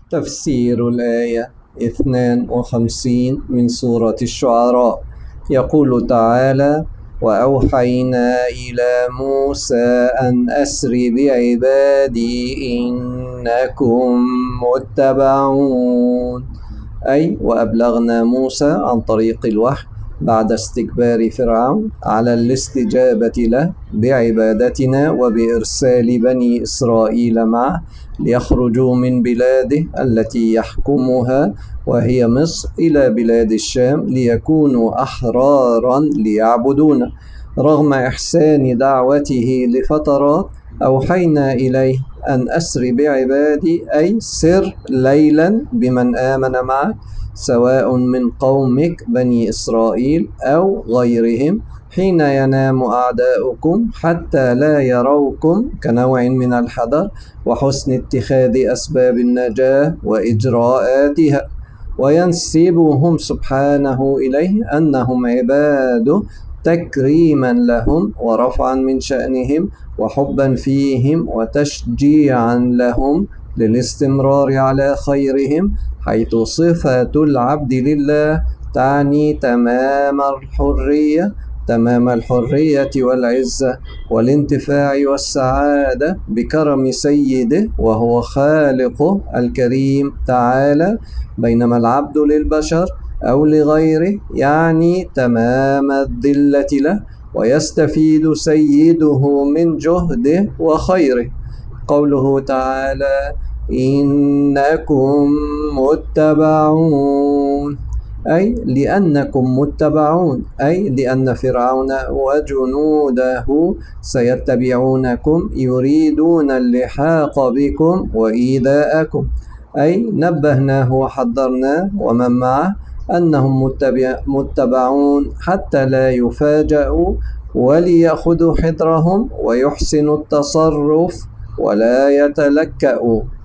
تفسير الآية 52 من سورة الشعراء. يقول تعالى: وأوحينا إلى موسى أن أسر بعبادي إنكم متبعون، أي وأبلغنا موسى عن طريق الوحي بعد استكبار فرعون على الاستجابة له بعبادتنا وبإرسال بني إسرائيل معه ليخرجوا من بلاده التي يحكمها وهي مصر إلى بلاد الشام ليكونوا أحرارا ليعبدونه. رغم إحسان دعوته لفترات أوحينا إليه أن أسر بعبادي، أي سر ليلا بمن آمن معك سواء من قومك بني إسرائيل أو غيرهم حين ينام أعداؤكم حتى لا يروكم، كنوع من الحذر وحسن اتخاذ أسباب النجاة وإجراءاتها. وينسبهم سبحانه إليه أنهم عباده تكريما لهم ورفعا من شأنهم وحبا فيهم وتشجيعا لهم للاستمرار على خيرهم، حيث صفة العبد لله تعني تمام الحرية والعزة والانتفاع والسعادة بكرم سيده وهو خالقه الكريم تعالى، بينما العبد للبشر أو لغيره يعني تمام الذلة له ويستفيد سيده من جهده وخيره. قوله تعالى: إنكم متبعون، أي لأنكم متبعون، أي لأن فرعون وجنوده سيتبعونكم يريدون اللحاق بكم وإيذاءكم. أي نبهناه وحذرناه ومن معه أنهم متبعون حتى لا يفاجأوا وليأخذوا حذرهم ويحسنوا التصرف ولا يتلكأوا.